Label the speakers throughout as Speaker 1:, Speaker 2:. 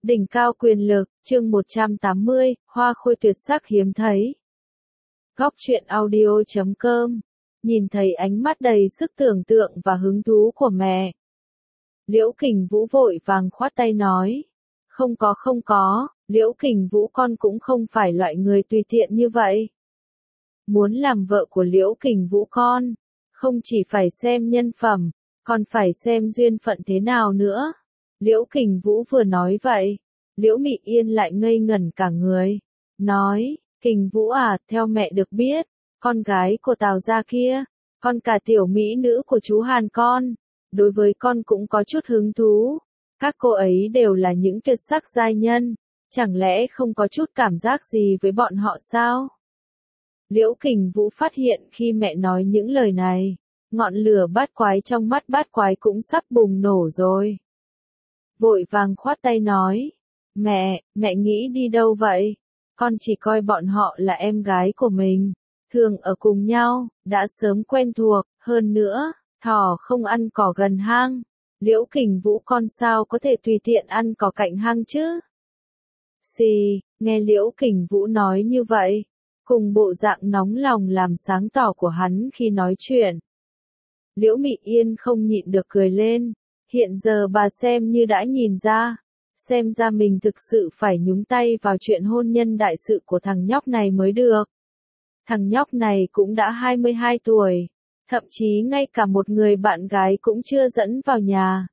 Speaker 1: Đỉnh cao quyền lực, chương 180, hoa khôi tuyệt sắc hiếm thấy. Góc truyện audio.com. Nhìn thấy ánh mắt đầy sức tưởng tượng và hứng thú của mẹ, Liễu Kình Vũ vội vàng khoát tay nói. Không có, Liễu Kình Vũ con cũng không phải loại người tùy tiện như vậy. Muốn làm vợ của Liễu Kình Vũ con, không chỉ phải xem nhân phẩm, còn phải xem duyên phận thế nào nữa. Liễu Kình Vũ vừa nói vậy, Liễu Mị Yên lại ngây ngẩn cả người. Nói, Kình Vũ à, theo mẹ được biết, con gái của Tào gia kia, con cả tiểu mỹ nữ của chú Hàn con, đối với con cũng có chút hứng thú. Các cô ấy đều là những tuyệt sắc giai nhân, chẳng lẽ không có chút cảm giác gì với bọn họ sao? Liễu Kình Vũ phát hiện khi mẹ nói những lời này, ngọn lửa bát quái trong mắt bát quái cũng sắp bùng nổ rồi. Vội vàng khoát tay nói, mẹ nghĩ đi đâu vậy? Con chỉ coi bọn họ là em gái của mình, thường ở cùng nhau, đã sớm quen thuộc, hơn nữa, thỏ không ăn cỏ gần hang. Liễu Kình Vũ con sao có thể tùy tiện ăn cỏ cạnh hang chứ? Xì, nghe Liễu Kình Vũ nói như vậy, cùng bộ dạng nóng lòng làm sáng tỏ của hắn khi nói chuyện, Liễu Mị Yên không nhịn được cười lên. Hiện giờ bà xem như đã nhìn ra, xem ra mình thực sự phải nhúng tay vào chuyện hôn nhân đại sự của thằng nhóc này mới được. Thằng nhóc này cũng đã 22 tuổi, thậm chí ngay cả một người bạn gái cũng chưa dẫn vào nhà.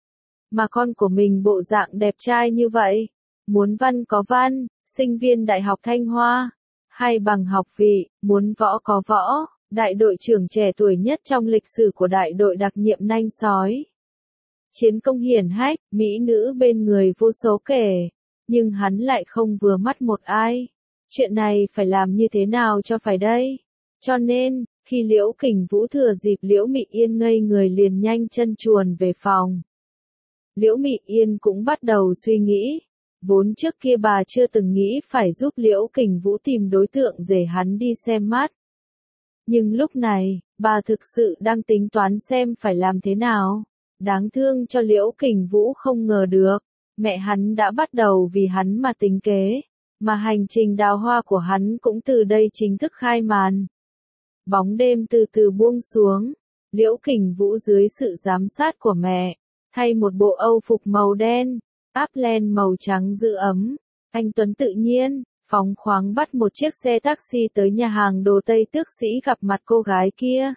Speaker 1: Mà con của mình bộ dạng đẹp trai như vậy, muốn văn có văn, sinh viên Đại học Thanh Hoa, hay bằng học vị, muốn võ có võ, đại đội trưởng trẻ tuổi nhất trong lịch sử của đại đội đặc nhiệm nanh sói. Chiến công hiển hách, mỹ nữ bên người vô số kể, nhưng hắn lại không vừa mắt một ai. Chuyện này phải làm như thế nào cho phải đây? Cho nên, khi Liễu Kình Vũ thừa dịp Liễu Mị Yên ngây người liền nhanh chân chuồn về phòng. Liễu Mị Yên cũng bắt đầu suy nghĩ, vốn trước kia bà chưa từng nghĩ phải giúp Liễu Kình Vũ tìm đối tượng để hắn đi xem mắt. Nhưng lúc này, bà thực sự đang tính toán xem phải làm thế nào. Đáng thương cho Liễu Kình Vũ không ngờ được, mẹ hắn đã bắt đầu vì hắn mà tính kế, mà hành trình đào hoa của hắn cũng từ đây chính thức khai màn. Bóng đêm từ từ buông xuống, Liễu Kình Vũ dưới sự giám sát của mẹ, thay một bộ âu phục màu đen, áp len màu trắng giữ ấm, anh tuấn tự nhiên, phóng khoáng bắt một chiếc xe taxi tới nhà hàng đồ Tây Tước Sĩ gặp mặt cô gái kia.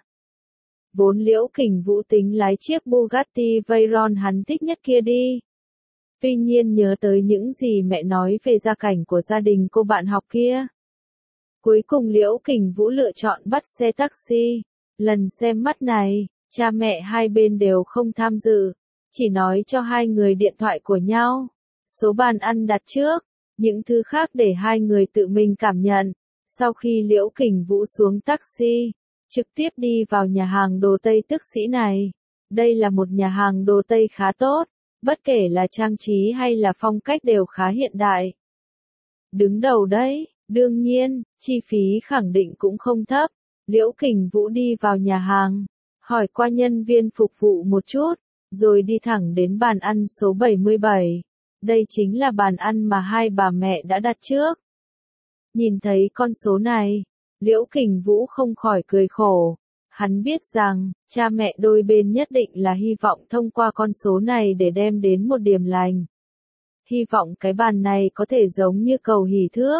Speaker 1: Vốn Liễu Kình Vũ tính lái chiếc Bugatti Veyron hắn thích nhất kia đi. Tuy nhiên nhớ tới những gì mẹ nói về gia cảnh của gia đình cô bạn học kia. Cuối cùng Liễu Kình Vũ lựa chọn bắt xe taxi. Lần xem mắt này, cha mẹ hai bên đều không tham dự, chỉ nói cho hai người điện thoại của nhau, số bàn ăn đặt trước, những thứ khác để hai người tự mình cảm nhận. Sau khi Liễu Kình Vũ xuống taxi, trực tiếp đi vào nhà hàng đồ Tây Tước Sĩ này. Đây là một nhà hàng đồ Tây khá tốt, bất kể là trang trí hay là phong cách đều khá hiện đại. Đứng đầu đấy, đương nhiên, chi phí khẳng định cũng không thấp. Liễu Kình Vũ đi vào nhà hàng, hỏi qua nhân viên phục vụ một chút, rồi đi thẳng đến bàn ăn số 77. Đây chính là bàn ăn mà hai bà mẹ đã đặt trước. Nhìn thấy con số này, Liễu Kình Vũ không khỏi cười khổ. Hắn biết rằng, cha mẹ đôi bên nhất định là hy vọng thông qua con số này để đem đến một điểm lành. Hy vọng cái bàn này có thể giống như cầu hỷ thước,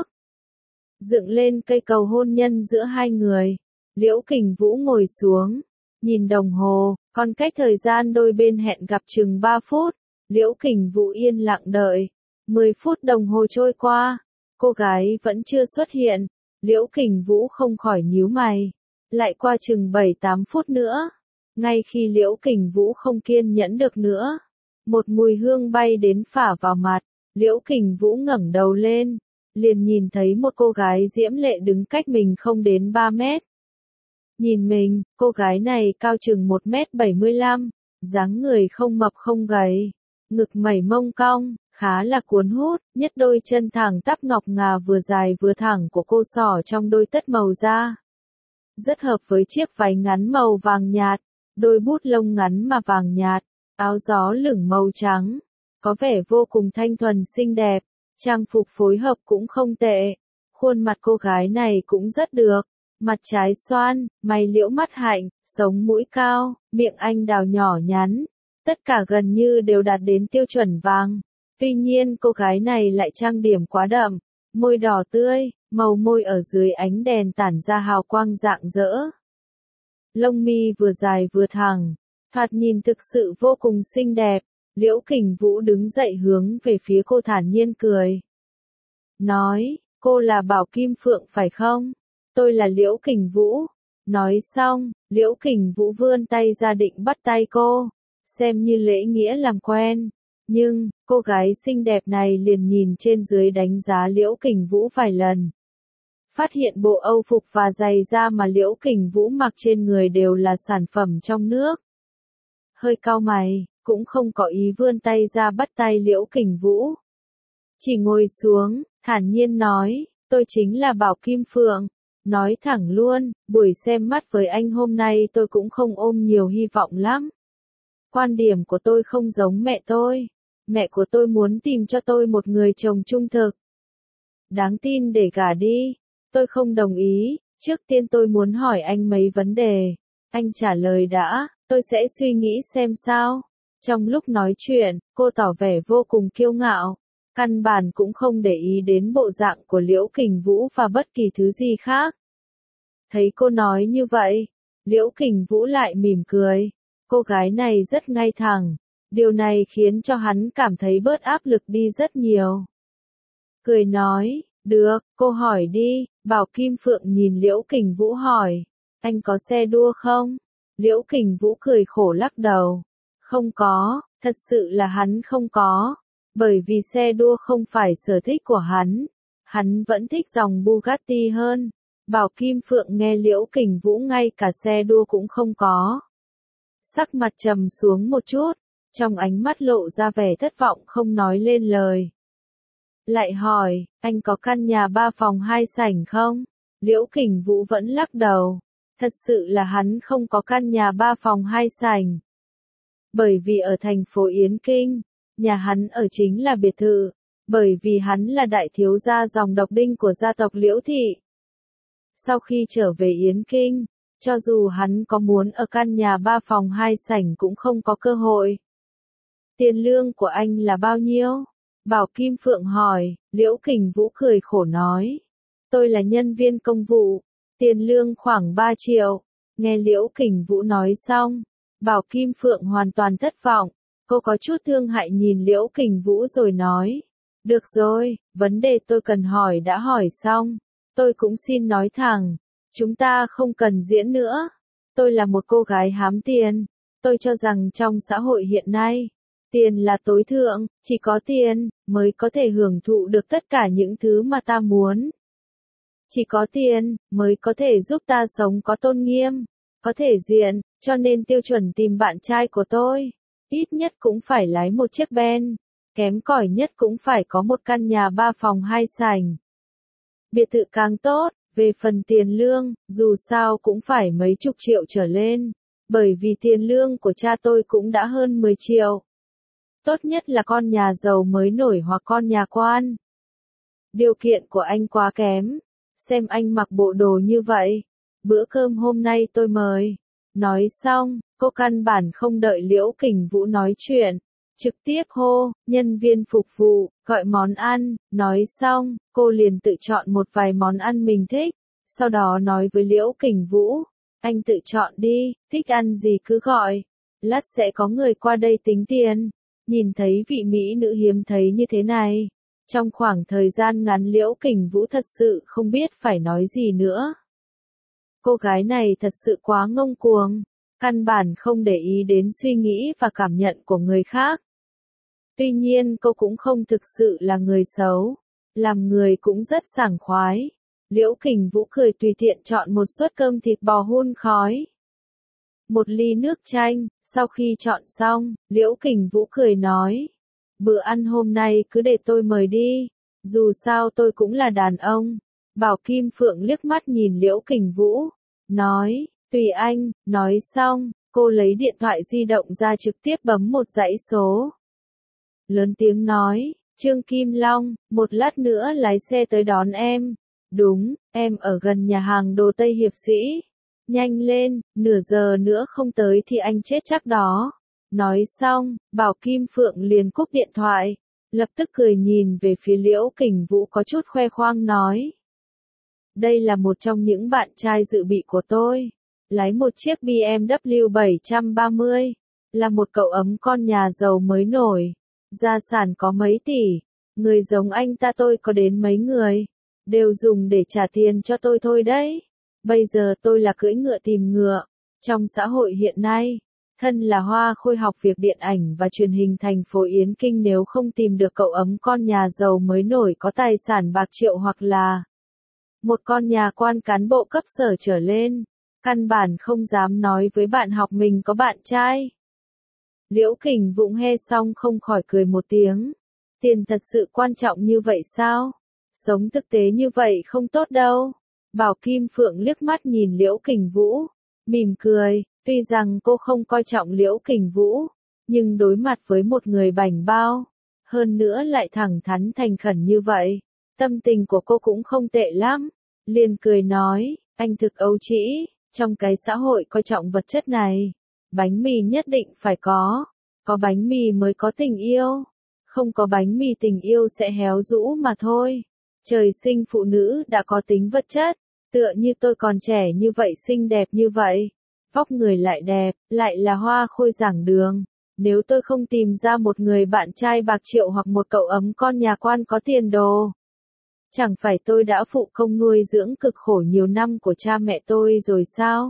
Speaker 1: dựng lên cây cầu hôn nhân giữa hai người. Liễu Kình Vũ ngồi xuống, nhìn đồng hồ, còn cách thời gian đôi bên hẹn gặp chừng 3 phút. Liễu Kình Vũ yên lặng đợi. 10 phút đồng hồ trôi qua, cô gái vẫn chưa xuất hiện. Liễu Kình Vũ không khỏi nhíu mày. Lại qua chừng 7-8 phút nữa. Ngay khi Liễu Kình Vũ không kiên nhẫn được nữa, một mùi hương bay đến phả vào mặt. Liễu Kình Vũ ngẩng đầu lên, liền nhìn thấy một cô gái diễm lệ đứng cách mình không đến 3 mét. Nhìn mình, cô gái này cao chừng 1m75, dáng người không mập không gầy, ngực mẩy mông cong, khá là cuốn hút, nhất đôi chân thẳng tắp ngọc ngà vừa dài vừa thẳng của cô xỏ trong đôi tất màu da. Rất hợp với chiếc váy ngắn màu vàng nhạt, đôi bút lông ngắn mà vàng nhạt, áo gió lửng màu trắng. có vẻ vô cùng thanh thuần xinh đẹp, trang phục phối hợp cũng không tệ. Khuôn mặt cô gái này cũng rất được, mặt trái xoan, mày liễu mắt hạnh, sống mũi cao, miệng anh đào nhỏ nhắn, tất cả gần như đều đạt đến tiêu chuẩn vàng. Tuy nhiên cô gái này lại trang điểm quá đậm, môi đỏ tươi, màu môi ở dưới ánh đèn tản ra hào quang rạng rỡ. Lông mi vừa dài vừa thẳng, thoạt nhìn thực sự vô cùng xinh đẹp. Liễu Kình Vũ đứng dậy hướng về phía cô thản nhiên cười. Nói, cô là Bảo Kim Phượng phải không? Tôi là Liễu Kình Vũ. Nói xong, Liễu Kình Vũ vươn tay ra định bắt tay cô, xem như lễ nghĩa làm quen. Nhưng, cô gái xinh đẹp này liền nhìn trên dưới đánh giá Liễu Kình Vũ vài lần. Phát hiện bộ âu phục và giày da mà Liễu Kình Vũ mặc trên người đều là sản phẩm trong nước. Hơi cau mày, cũng không có ý vươn tay ra bắt tay Liễu Kình Vũ. Chỉ ngồi xuống, thản nhiên nói, tôi chính là Bảo Kim Phượng. Nói thẳng luôn, buổi xem mắt với anh hôm nay tôi cũng không ôm nhiều hy vọng lắm. Quan điểm của tôi không giống mẹ tôi. Mẹ của tôi muốn tìm cho tôi một người chồng trung thực, đáng tin để gả đi. Tôi không đồng ý, trước tiên tôi muốn hỏi anh mấy vấn đề. Anh trả lời đã, tôi sẽ suy nghĩ xem sao. Trong lúc nói chuyện, cô tỏ vẻ vô cùng kiêu ngạo, căn bản cũng không để ý đến bộ dạng của Liễu Kình Vũ và bất kỳ thứ gì khác. Thấy cô nói như vậy, Liễu Kình Vũ lại mỉm cười. Cô gái này rất ngay thẳng, điều này khiến cho hắn cảm thấy bớt áp lực đi rất nhiều. Cười nói, được, cô hỏi đi. Bảo Kim Phượng nhìn Liễu Kình Vũ hỏi, anh có xe đua không? Liễu Kình Vũ cười khổ lắc đầu. Không có, thật sự là hắn không có. Bởi vì xe đua không phải sở thích của hắn vẫn thích dòng Bugatti hơn. Bảo Kim Phượng nghe Liễu Kình Vũ ngay cả xe đua cũng không có. Sắc mặt trầm xuống một chút, trong ánh mắt lộ ra vẻ thất vọng không nói lên lời. Lại hỏi, anh có căn nhà 3 phòng 2 sảnh không? Liễu Kình Vũ vẫn lắc đầu. Thật sự là hắn không có căn nhà 3 phòng 2 sảnh. Bởi vì ở thành phố Yến Kinh, nhà hắn ở chính là biệt thự. Bởi vì hắn là đại thiếu gia dòng độc đinh của gia tộc Liễu Thị. Sau khi trở về Yến Kinh, cho dù hắn có muốn ở căn nhà 3 phòng 2 sảnh cũng không có cơ hội. Tiền lương của anh là bao nhiêu? Bảo Kim Phượng hỏi. Liễu Kình Vũ cười khổ nói. Tôi là nhân viên công vụ, tiền lương khoảng 3 triệu. Nghe Liễu Kình Vũ nói xong, Bảo Kim Phượng hoàn toàn thất vọng. Cô có chút thương hại nhìn Liễu Kình Vũ rồi nói. Được rồi, vấn đề tôi cần hỏi đã hỏi xong. Tôi cũng xin nói thẳng, chúng ta không cần diễn nữa. Tôi là một cô gái hám tiền. Tôi cho rằng trong xã hội hiện nay, tiền là tối thượng, chỉ có tiền mới có thể hưởng thụ được tất cả những thứ mà ta muốn. Chỉ có tiền mới có thể giúp ta sống có tôn nghiêm, có thể diện, cho nên tiêu chuẩn tìm bạn trai của tôi, ít nhất cũng phải lái một chiếc Ben, kém cỏi nhất cũng phải có một căn nhà 3 phòng 2 sảnh. Biệt thự càng tốt, về phần tiền lương, dù sao cũng phải mấy chục triệu trở lên, bởi vì tiền lương của cha tôi cũng đã hơn 10 triệu. Tốt nhất là con nhà giàu mới nổi hoặc con nhà quan. Điều kiện của anh quá kém, xem anh mặc bộ đồ như vậy. Bữa cơm hôm nay tôi mời. Nói xong, cô căn bản không đợi Liễu Kình Vũ nói chuyện. Trực tiếp hô, nhân viên phục vụ, gọi món ăn. Nói xong, cô liền tự chọn một vài món ăn mình thích. Sau đó nói với Liễu Kình Vũ, anh tự chọn đi, thích ăn gì cứ gọi. Lát sẽ có người qua đây tính tiền. Nhìn thấy vị mỹ nữ hiếm thấy như thế này. Trong khoảng thời gian ngắn Liễu Kình Vũ thật sự không biết phải nói gì nữa. Cô gái này thật sự quá ngông cuồng, căn bản không để ý đến suy nghĩ và cảm nhận của người khác. Tuy nhiên cô cũng không thực sự là người xấu, làm người cũng rất sảng khoái. Liễu Kình Vũ cười tùy tiện chọn một suất cơm thịt bò hun khói. Một ly nước chanh, sau khi chọn xong, Liễu Kình Vũ cười nói. Bữa ăn hôm nay cứ để tôi mời đi, dù sao tôi cũng là đàn ông. Bảo Kim Phượng liếc mắt nhìn Liễu Kình Vũ, nói, tùy anh. Nói xong, cô lấy điện thoại di động ra trực tiếp bấm một dãy số. lớn tiếng nói, Trương Kim Long, một lát nữa lái xe tới đón em. Đúng, em ở gần nhà hàng đồ Tây Hiệp Sĩ. Nhanh lên, nửa giờ nữa không tới thì anh chết chắc đó. Nói xong, Bảo Kim Phượng liền cúp điện thoại, lập tức cười nhìn về phía Liễu Kình Vũ có chút khoe khoang nói. Đây là một trong những bạn trai dự bị của tôi. Lái một chiếc BMW 730, là một cậu ấm con nhà giàu mới nổi, gia sản có mấy tỷ, người giống anh ta tôi có đến mấy người, đều dùng để trả tiền cho tôi thôi đấy. Bây giờ tôi là cưỡi ngựa tìm ngựa. Trong xã hội hiện nay, thân là Hoa Khôi học việc điện ảnh và truyền hình thành phố Yến Kinh, nếu không tìm được cậu ấm con nhà giàu mới nổi có tài sản bạc triệu hoặc là một con nhà quan cán bộ cấp sở trở lên, căn bản không dám nói với bạn học mình có bạn trai. Liễu Kình Vũ nghe xong không khỏi cười một tiếng. Tiền thật sự quan trọng như vậy sao? Sống thực tế như vậy không tốt đâu. Bảo Kim Phượng liếc mắt nhìn Liễu Kình Vũ, mỉm cười, tuy rằng cô không coi trọng Liễu Kình Vũ, nhưng đối mặt với một người bảnh bao, hơn nữa lại thẳng thắn thành khẩn như vậy, tâm tình của cô cũng không tệ lắm. Liền cười nói, anh thực ấu trĩ, trong cái xã hội coi trọng vật chất này, bánh mì nhất định phải có bánh mì mới có tình yêu, không có bánh mì tình yêu sẽ héo rũ mà thôi. Trời sinh phụ nữ đã có tính vật chất, tựa như tôi còn trẻ như vậy, xinh đẹp như vậy, vóc người lại đẹp, lại là Hoa Khôi giảng đường. Nếu tôi không tìm ra một người bạn trai bạc triệu hoặc một cậu ấm con nhà quan có tiền đồ, chẳng phải tôi đã phụ công nuôi dưỡng cực khổ nhiều năm của cha mẹ tôi rồi sao?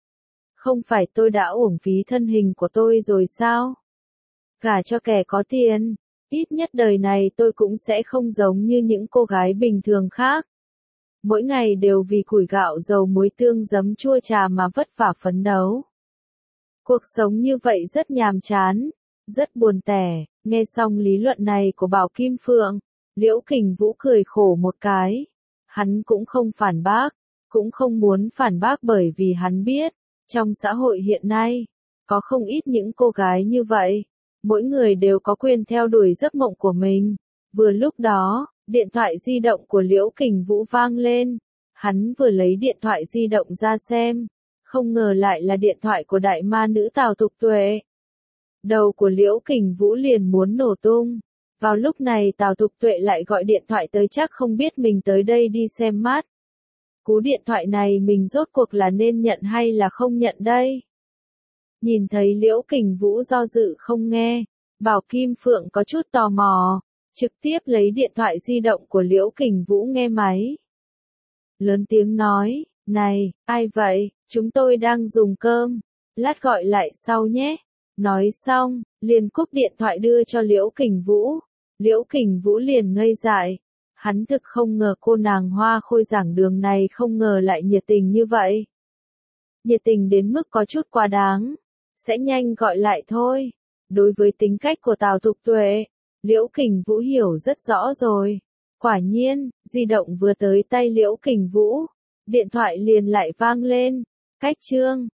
Speaker 1: Không phải tôi đã uổng phí thân hình của tôi rồi sao? Gả cho kẻ có tiền, ít nhất đời này tôi cũng sẽ không giống như những cô gái bình thường khác. Mỗi ngày đều vì củi gạo dầu muối tương giấm chua trà mà vất vả phấn đấu. Cuộc sống như vậy rất nhàm chán, rất buồn tẻ. Nghe xong lý luận này của Bảo Kim Phượng, Liễu Kình Vũ cười khổ một cái. Hắn cũng không phản bác, cũng không muốn phản bác, bởi vì hắn biết, trong xã hội hiện nay, có không ít những cô gái như vậy. Mỗi người đều có quyền theo đuổi giấc mộng của mình. Vừa lúc đó, điện thoại di động của Liễu Kình Vũ vang lên. Hắn vừa lấy điện thoại di động ra xem, không ngờ lại là điện thoại của đại ma nữ Tào Tục Tuệ. Đầu của Liễu Kình Vũ liền muốn nổ tung. Vào lúc này Tào Tục Tuệ lại gọi điện thoại tới, chắc không biết mình tới đây đi xem mắt. Cú điện thoại này mình rốt cuộc là nên nhận hay là không nhận đây? Nhìn thấy Liễu Kình Vũ do dự không nghe, Bảo Kim Phượng có chút tò mò, trực tiếp lấy điện thoại di động của Liễu Kình Vũ nghe máy. Lớn tiếng nói, này, ai vậy, chúng tôi đang dùng cơm, lát gọi lại sau nhé. Nói xong, liền cúp điện thoại đưa cho Liễu Kình Vũ. Liễu Kình Vũ liền ngây dại. Hắn thực không ngờ cô nàng Hoa Khôi giảng đường này không ngờ lại nhiệt tình như vậy. Nhiệt tình đến mức có chút quá đáng. Sẽ nhanh gọi lại thôi. Đối với tính cách của Tào Tục Tuệ, Liễu Kình Vũ hiểu rất rõ rồi. Quả nhiên, di động vừa tới tay Liễu Kình Vũ, điện thoại liền lại vang lên. Cách chương